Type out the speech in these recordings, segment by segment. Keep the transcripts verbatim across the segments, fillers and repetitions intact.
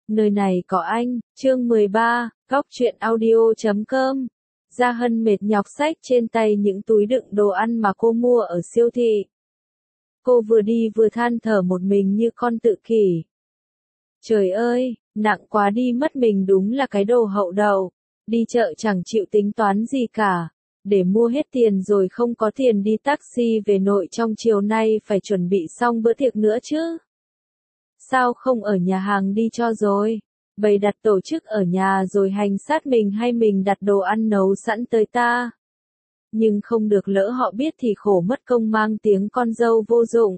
Nơi này có anh, chương mười ba, góc truyện audio chấm com. Gia Hân mệt nhọc xách trên tay những túi đựng đồ ăn mà cô mua ở siêu thị. Cô vừa đi vừa than thở một mình như con tự kỷ. Trời ơi, nặng quá đi mất, mình đúng là cái đồ hậu đậu. Đi chợ chẳng chịu tính toán gì cả. Để mua hết tiền rồi không có tiền đi taxi về nội trong chiều nay phải chuẩn bị xong bữa tiệc nữa chứ. Sao không ở nhà hàng đi cho rồi? Bày đặt tổ chức ở nhà rồi hành sát mình hay mình đặt đồ ăn nấu sẵn tới ta? Nhưng không được, lỡ họ biết thì khổ mất công mang tiếng con dâu vô dụng.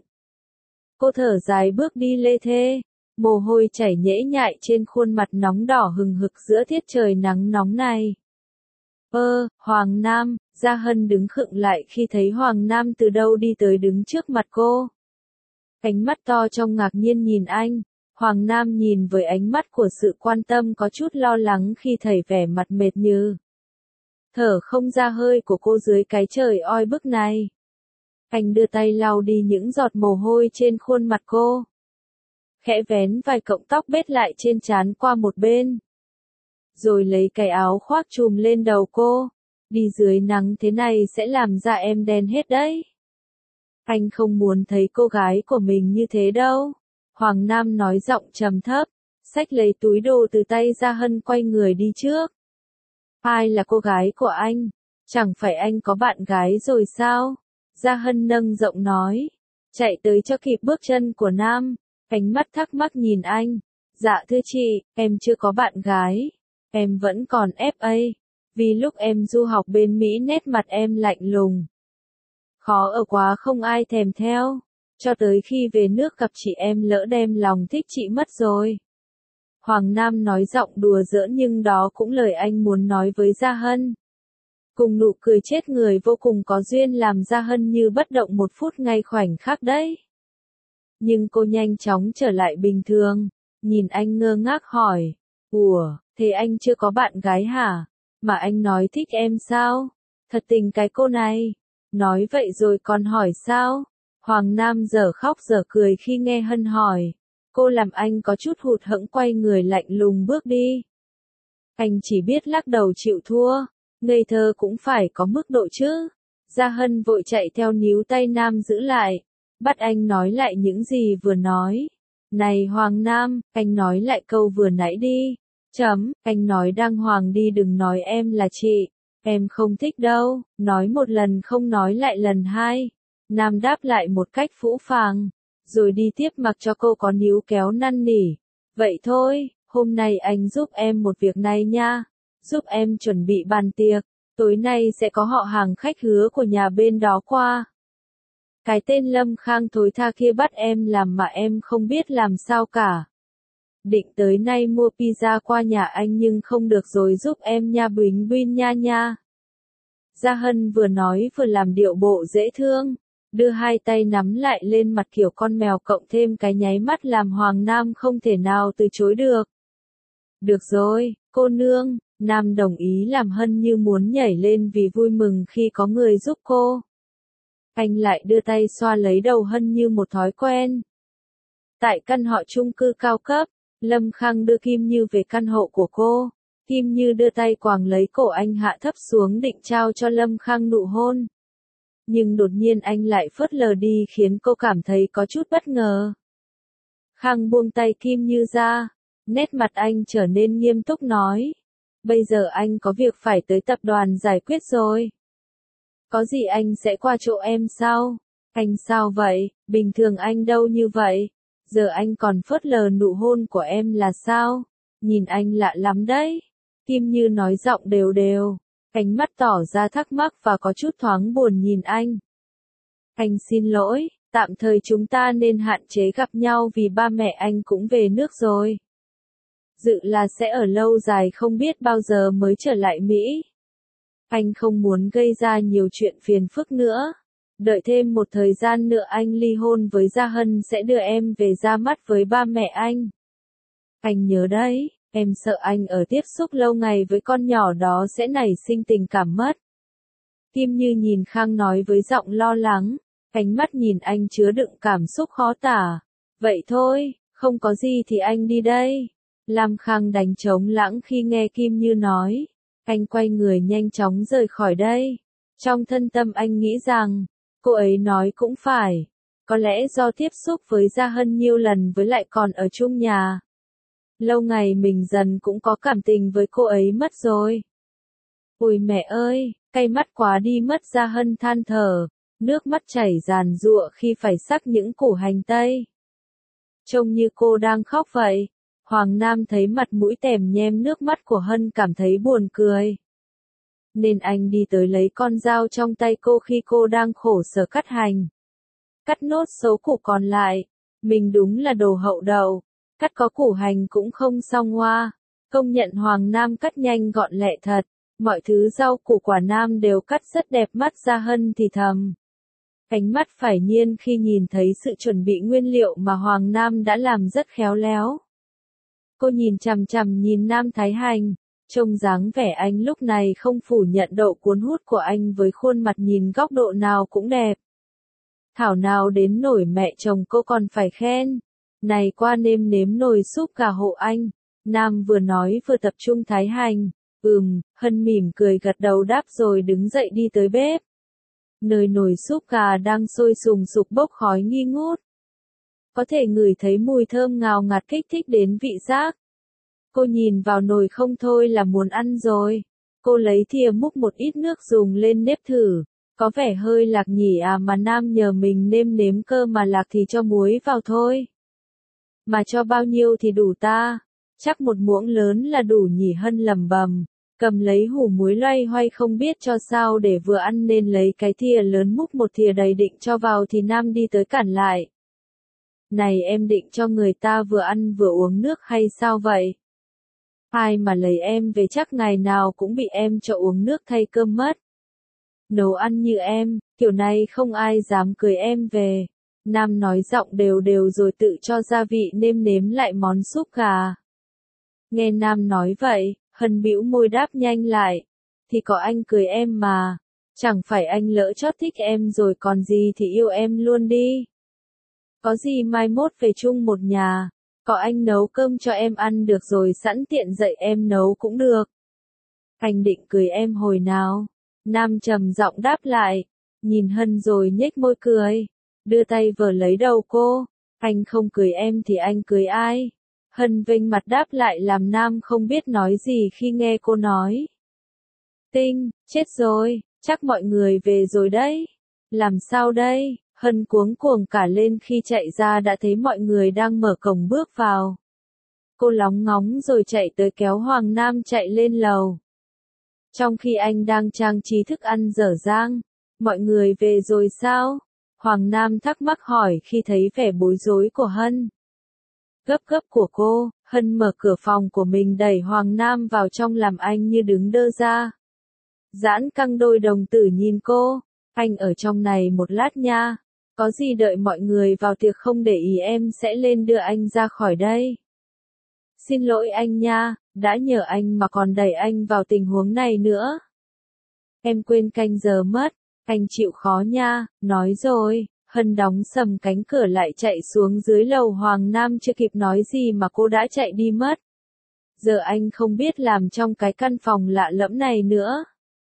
Cô thở dài bước đi lê thê, mồ hôi chảy nhễ nhại trên khuôn mặt nóng đỏ hừng hực giữa tiết trời nắng nóng này. Ơ, Hoàng Nam, Gia Hân đứng khựng lại khi thấy Hoàng Nam từ đâu đi tới đứng trước mặt cô. Ánh mắt to trong ngạc nhiên nhìn anh, Hoàng Nam nhìn với ánh mắt của sự quan tâm có chút lo lắng khi thấy vẻ mặt mệt như thở không ra hơi của cô dưới cái trời oi bức này. Anh đưa tay lau đi những giọt mồ hôi trên khuôn mặt cô. Khẽ vén vài cọng tóc bết lại trên trán qua một bên. Rồi lấy cái áo khoác trùm lên đầu cô. Đi dưới nắng thế này sẽ làm da em đen hết đấy. Anh không muốn thấy cô gái của mình như thế đâu. Hoàng Nam nói giọng trầm thấp, xách lấy túi đồ từ tay Gia Hân quay người đi trước. Ai là cô gái của anh? Chẳng phải anh có bạn gái rồi sao? Gia Hân nâng giọng nói, chạy tới cho kịp bước chân của Nam, ánh mắt thắc mắc nhìn anh. Dạ thưa chị, em chưa có bạn gái, em vẫn còn ép a. Vì lúc em du học bên Mỹ nét mặt em lạnh lùng. Khó ở quá không ai thèm theo. Cho tới khi về nước gặp chị em lỡ đem lòng thích chị mất rồi. Hoàng Nam nói giọng đùa giỡn nhưng đó cũng lời anh muốn nói với Gia Hân. Cùng nụ cười chết người vô cùng có duyên làm Gia Hân như bất động một phút ngay khoảnh khắc đấy. Nhưng cô nhanh chóng trở lại bình thường, nhìn anh ngơ ngác hỏi, ủa, thế anh chưa có bạn gái hả? Mà anh nói thích em sao? Thật tình cái cô này. Nói vậy rồi còn hỏi sao? Hoàng Nam dở khóc dở cười khi nghe Hân hỏi. Cô làm anh có chút hụt hẫng quay người lạnh lùng bước đi. Anh chỉ biết lắc đầu chịu thua. Ngây thơ cũng phải có mức độ chứ. Gia Hân vội chạy theo níu tay Nam giữ lại. Bắt anh nói lại những gì vừa nói. Này Hoàng Nam, anh nói lại câu vừa nãy đi. Chấm, anh nói đàng hoàng đi, đừng nói em là chị. Em không thích đâu, nói một lần không nói lại lần hai. Nam đáp lại một cách phũ phàng, rồi đi tiếp mặc cho cô có níu kéo năn nỉ. Vậy thôi, hôm nay anh giúp em một việc này nha. Giúp em chuẩn bị bàn tiệc, tối nay sẽ có họ hàng khách hứa của nhà bên đó qua. Cái tên Lâm Khang thối tha kia bắt em làm mà em không biết làm sao cả. Định tới nay mua pizza qua nhà anh nhưng không được rồi, giúp em nha, Bính Bính nha nha. Gia Hân vừa nói vừa làm điệu bộ dễ thương, đưa hai tay nắm lại lên mặt kiểu con mèo cộng thêm cái nháy mắt làm Hoàng Nam không thể nào từ chối được. Được rồi, cô nương, Nam đồng ý làm Hân như muốn nhảy lên vì vui mừng khi có người giúp cô. Anh lại đưa tay xoa lấy đầu Hân như một thói quen. Tại căn họ chung cư cao cấp, Lâm Khang đưa Kim Như về căn hộ của cô. Kim Như đưa tay quàng lấy cổ anh hạ thấp xuống định trao cho Lâm Khang nụ hôn. Nhưng đột nhiên anh lại phớt lờ đi khiến cô cảm thấy có chút bất ngờ. Khang buông tay Kim Như ra, nét mặt anh trở nên nghiêm túc nói. Bây giờ anh có việc phải tới tập đoàn giải quyết rồi. Có gì anh sẽ qua chỗ em sao? Anh sao vậy? Bình thường anh đâu như vậy. Giờ anh còn phớt lờ nụ hôn của em là sao? Nhìn anh lạ lắm đấy. Kim Như nói giọng đều đều, ánh mắt tỏ ra thắc mắc và có chút thoáng buồn nhìn anh. Anh xin lỗi, tạm thời chúng ta nên hạn chế gặp nhau vì ba mẹ anh cũng về nước rồi. Dự là sẽ ở lâu dài, không biết bao giờ mới trở lại Mỹ. Anh không muốn gây ra nhiều chuyện phiền phức nữa. Đợi thêm một thời gian nữa anh ly hôn với Gia Hân sẽ đưa em về ra mắt với ba mẹ anh. Anh nhớ đấy, em sợ anh ở tiếp xúc lâu ngày với con nhỏ đó sẽ nảy sinh tình cảm mất. Kim Như nhìn Khang nói với giọng lo lắng, ánh mắt nhìn anh chứa đựng cảm xúc khó tả. Vậy thôi, không có gì thì anh đi đây. Lam Khang đánh trống lãng khi nghe Kim Như nói. Anh quay người nhanh chóng rời khỏi đây. Trong thân tâm anh nghĩ rằng, cô ấy nói cũng phải. Có lẽ do tiếp xúc với Gia Hân nhiều lần với lại còn ở chung nhà. Lâu ngày mình dần cũng có cảm tình với cô ấy mất rồi. Ôi mẹ ơi, cay mắt quá đi mất, Gia Hân than thở, nước mắt chảy ràn rụa khi phải xắc những củ hành tây. Trông như cô đang khóc vậy. Hoàng Nam thấy mặt mũi tèm nhem nước mắt của Hân cảm thấy buồn cười. Nên anh đi tới lấy con dao trong tay cô khi cô đang khổ sở cắt hành. Cắt nốt số củ còn lại. Mình đúng là đồ hậu đậu. Cắt có củ hành cũng không xong hoa. Công nhận Hoàng Nam cắt nhanh gọn lẹ thật. Mọi thứ rau củ quả Nam đều cắt rất đẹp mắt. Gia Hân thì thầm. Ánh mắt phải nhiên khi nhìn thấy sự chuẩn bị nguyên liệu mà Hoàng Nam đã làm rất khéo léo. Cô nhìn chằm chằm nhìn Nam Thái Hành, trông dáng vẻ anh lúc này không phủ nhận độ cuốn hút của anh với khuôn mặt nhìn góc độ nào cũng đẹp. Thảo nào đến nổi mẹ chồng cô còn phải khen. Này qua nêm nếm nồi súp gà hộ anh. Nam vừa nói vừa tập trung Thái Hành. Ừm, Hân mỉm cười gật đầu đáp rồi đứng dậy đi tới bếp. Nơi nồi súp gà đang sôi sùng sục bốc khói nghi ngút. Có thể ngửi thấy mùi thơm ngào ngạt kích thích đến vị giác. Cô nhìn vào nồi không thôi là muốn ăn rồi. Cô lấy thìa múc một ít nước dùng lên nếp thử. Có vẻ hơi lạc nhỉ à, mà Nam nhờ mình nêm nếm cơ mà lạc thì cho muối vào thôi. Mà cho bao nhiêu thì đủ ta? Chắc một muỗng lớn là đủ nhỉ, Hân lẩm bẩm. Cầm lấy hủ muối loay hoay không biết cho sao để vừa ăn nên lấy cái thìa lớn múc một thìa đầy định cho vào thì Nam đi tới cản lại. Này em định cho người ta vừa ăn vừa uống nước hay sao vậy? Ai mà lấy em về chắc ngày nào cũng bị em cho uống nước thay cơm mất. Nấu ăn như em, kiểu này không ai dám cưới em về. Nam nói giọng đều đều rồi tự cho gia vị nêm nếm lại món súp gà. Nghe Nam nói vậy, Hân bĩu môi đáp nhanh lại. Thì có anh cưới em mà. Chẳng phải anh lỡ chót thích em rồi còn gì thì yêu em luôn đi. Có gì mai mốt về chung một nhà. Có anh nấu cơm cho em ăn được rồi sẵn tiện dạy em nấu cũng được. Anh định cưới em hồi nào? Nam trầm giọng đáp lại. Nhìn Hân rồi nhếch môi cười. Đưa tay vờ lấy đầu cô. Anh không cưới em thì anh cưới ai? Hân vênh mặt đáp lại làm Nam không biết nói gì khi nghe cô nói. Tinh, chết rồi, chắc mọi người về rồi đấy. Làm sao đây? Hân cuống cuồng cả lên khi chạy ra đã thấy mọi người đang mở cổng bước vào. Cô lóng ngóng rồi chạy tới kéo Hoàng Nam chạy lên lầu. Trong khi anh đang trang trí thức ăn dở dang, mọi người về rồi sao? Hoàng Nam thắc mắc hỏi khi thấy vẻ bối rối của Hân. Gấp gấp của cô, Hân mở cửa phòng của mình đẩy Hoàng Nam vào trong làm anh như đứng đơ ra. Giãn căng đôi đồng tử nhìn cô, anh ở trong này một lát nha, có gì đợi mọi người vào tiệc không để ý em sẽ lên đưa anh ra khỏi đây. Xin lỗi anh nha, đã nhờ anh mà còn đẩy anh vào tình huống này nữa. Em quên canh giờ mất, anh chịu khó nha, nói rồi. Hân đóng sầm cánh cửa lại chạy xuống dưới lầu. Hoàng Nam chưa kịp nói gì mà cô đã chạy đi mất. Giờ anh không biết làm trong cái căn phòng lạ lẫm này nữa.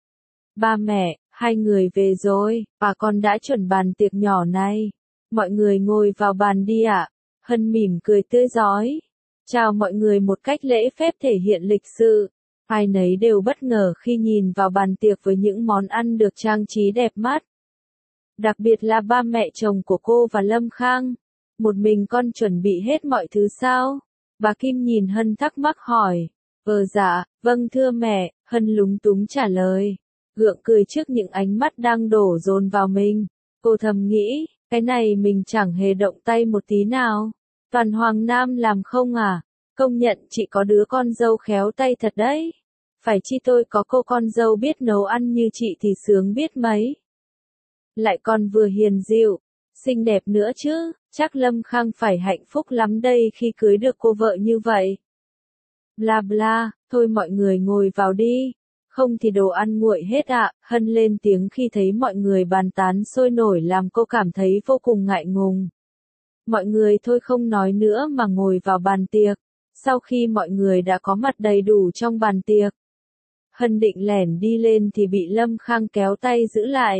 Ba mẹ, hai người về rồi, bà con đã chuẩn bàn tiệc nhỏ này. Mọi người ngồi vào bàn đi ạ. Hân mỉm cười tươi rói. Chào mọi người một cách lễ phép thể hiện lịch sự. Ai nấy đều bất ngờ khi nhìn vào bàn tiệc với những món ăn được trang trí đẹp mắt. Đặc biệt là ba mẹ chồng của cô và Lâm Khang. Một mình con chuẩn bị hết mọi thứ sao? Bà Kim nhìn Hân thắc mắc hỏi. Ờ dạ, vâng thưa mẹ, Hân lúng túng trả lời. Gượng cười trước những ánh mắt đang đổ dồn vào mình. Cô thầm nghĩ, cái này mình chẳng hề động tay một tí nào. Toàn Hoàng Nam làm không à? Công nhận chị có đứa con dâu khéo tay thật đấy. Phải chi tôi có cô con dâu biết nấu ăn như chị thì sướng biết mấy. Lại còn vừa hiền dịu, xinh đẹp nữa chứ, chắc Lâm Khang phải hạnh phúc lắm đây khi cưới được cô vợ như vậy. Bla bla, thôi mọi người ngồi vào đi, không thì đồ ăn nguội hết ạ. Hân lên tiếng khi thấy mọi người bàn tán sôi nổi làm cô cảm thấy vô cùng ngại ngùng. Mọi người thôi không nói nữa mà ngồi vào bàn tiệc. Sau khi mọi người đã có mặt đầy đủ trong bàn tiệc, Hân định lẻn đi lên thì bị Lâm Khang kéo tay giữ lại.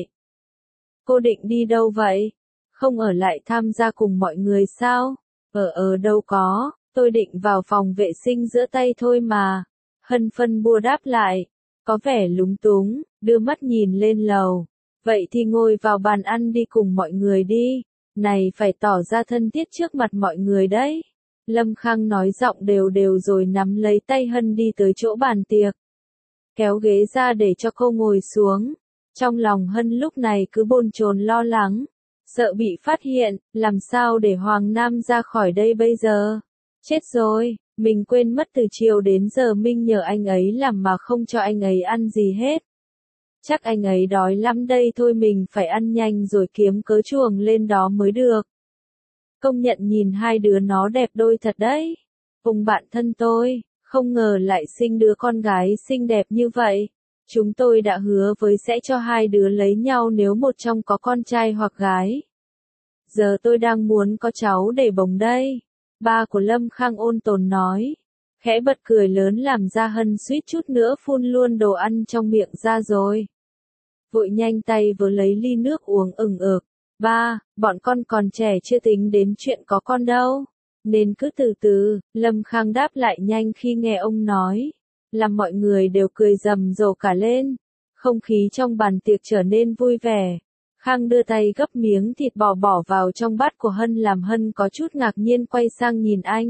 Cô định đi đâu vậy? Không ở lại tham gia cùng mọi người sao? Ở ở đâu có, tôi định vào phòng vệ sinh rửa tay thôi mà. Hân phân bua đáp lại, có vẻ lúng túng, đưa mắt nhìn lên lầu. Vậy thì ngồi vào bàn ăn đi cùng mọi người đi. Này phải tỏ ra thân thiết trước mặt mọi người đấy. Lâm Khang nói giọng đều đều rồi nắm lấy tay Hân đi tới chỗ bàn tiệc. Kéo ghế ra để cho cô ngồi xuống. Trong lòng Hân lúc này cứ bồn chồn lo lắng. Sợ bị phát hiện, làm sao để Hoàng Nam ra khỏi đây bây giờ? Chết rồi, mình quên mất từ chiều đến giờ Minh nhờ anh ấy làm mà không cho anh ấy ăn gì hết. Chắc anh ấy đói lắm đây thôi, mình phải ăn nhanh rồi kiếm cớ chuồng lên đó mới được. Công nhận nhìn hai đứa nó đẹp đôi thật đấy. Cùng bạn thân tôi, không ngờ lại sinh đứa con gái xinh đẹp như vậy. Chúng tôi đã hứa với sẽ cho hai đứa lấy nhau nếu một trong có con trai hoặc gái. Giờ tôi đang muốn có cháu để bồng đây. Ba của Lâm Khang ôn tồn nói. Khẽ bật cười lớn làm ra Hân suýt chút nữa phun luôn đồ ăn trong miệng ra rồi. Vội nhanh tay vừa lấy ly nước uống ừng ực. Ba, bọn con còn trẻ chưa tính đến chuyện có con đâu. Nên cứ từ từ, Lâm Khang đáp lại nhanh khi nghe ông nói. Làm mọi người đều cười rầm rộ cả lên. Không khí trong bàn tiệc trở nên vui vẻ. Khang đưa tay gấp miếng thịt bò bỏ vào trong bát của Hân làm Hân có chút ngạc nhiên quay sang nhìn anh.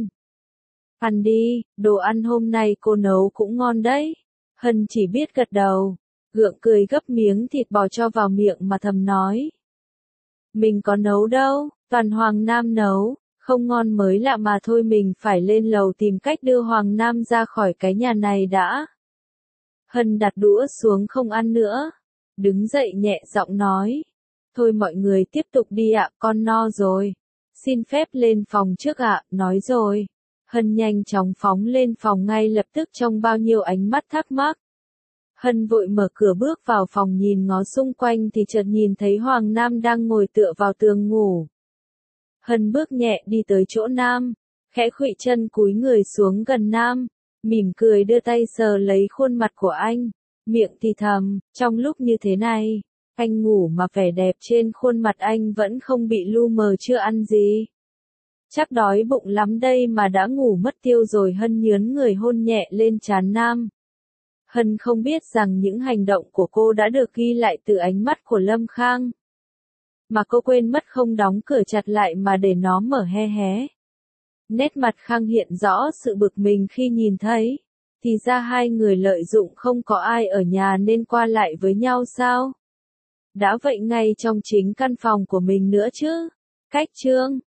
Ăn đi, đồ ăn hôm nay cô nấu cũng ngon đấy. Hân chỉ biết gật đầu, gượng cười gấp miếng thịt bò cho vào miệng mà thầm nói. Mình có nấu đâu, toàn Hoàng Nam nấu, không ngon mới lạ mà thôi, mình phải lên lầu tìm cách đưa Hoàng Nam ra khỏi cái nhà này đã. Hân đặt đũa xuống không ăn nữa, đứng dậy nhẹ giọng nói. Thôi mọi người tiếp tục đi ạ, con no rồi. Xin phép lên phòng trước ạ, nói rồi. Hân nhanh chóng phóng lên phòng ngay lập tức trong bao nhiêu ánh mắt thắc mắc. Hân vội mở cửa bước vào phòng nhìn ngó xung quanh thì chợt nhìn thấy Hoàng Nam đang ngồi tựa vào tường ngủ. Hân bước nhẹ đi tới chỗ Nam, khẽ khuỵu chân cúi người xuống gần Nam, mỉm cười đưa tay sờ lấy khuôn mặt của anh, miệng thì thầm, trong lúc như thế này, anh ngủ mà vẻ đẹp trên khuôn mặt anh vẫn không bị lu mờ chưa ăn gì. Chắc đói bụng lắm đây mà đã ngủ mất tiêu rồi. Hân nhướn người hôn nhẹ lên trán Nam. Hân không biết rằng những hành động của cô đã được ghi lại từ ánh mắt của Lâm Khang. Mà cô quên mất không đóng cửa chặt lại mà để nó mở hé hé. Nét mặt Khang hiện rõ sự bực mình khi nhìn thấy. Thì ra hai người lợi dụng không có ai ở nhà nên qua lại với nhau sao? Đã vậy ngay trong chính căn phòng của mình nữa chứ. Cách chương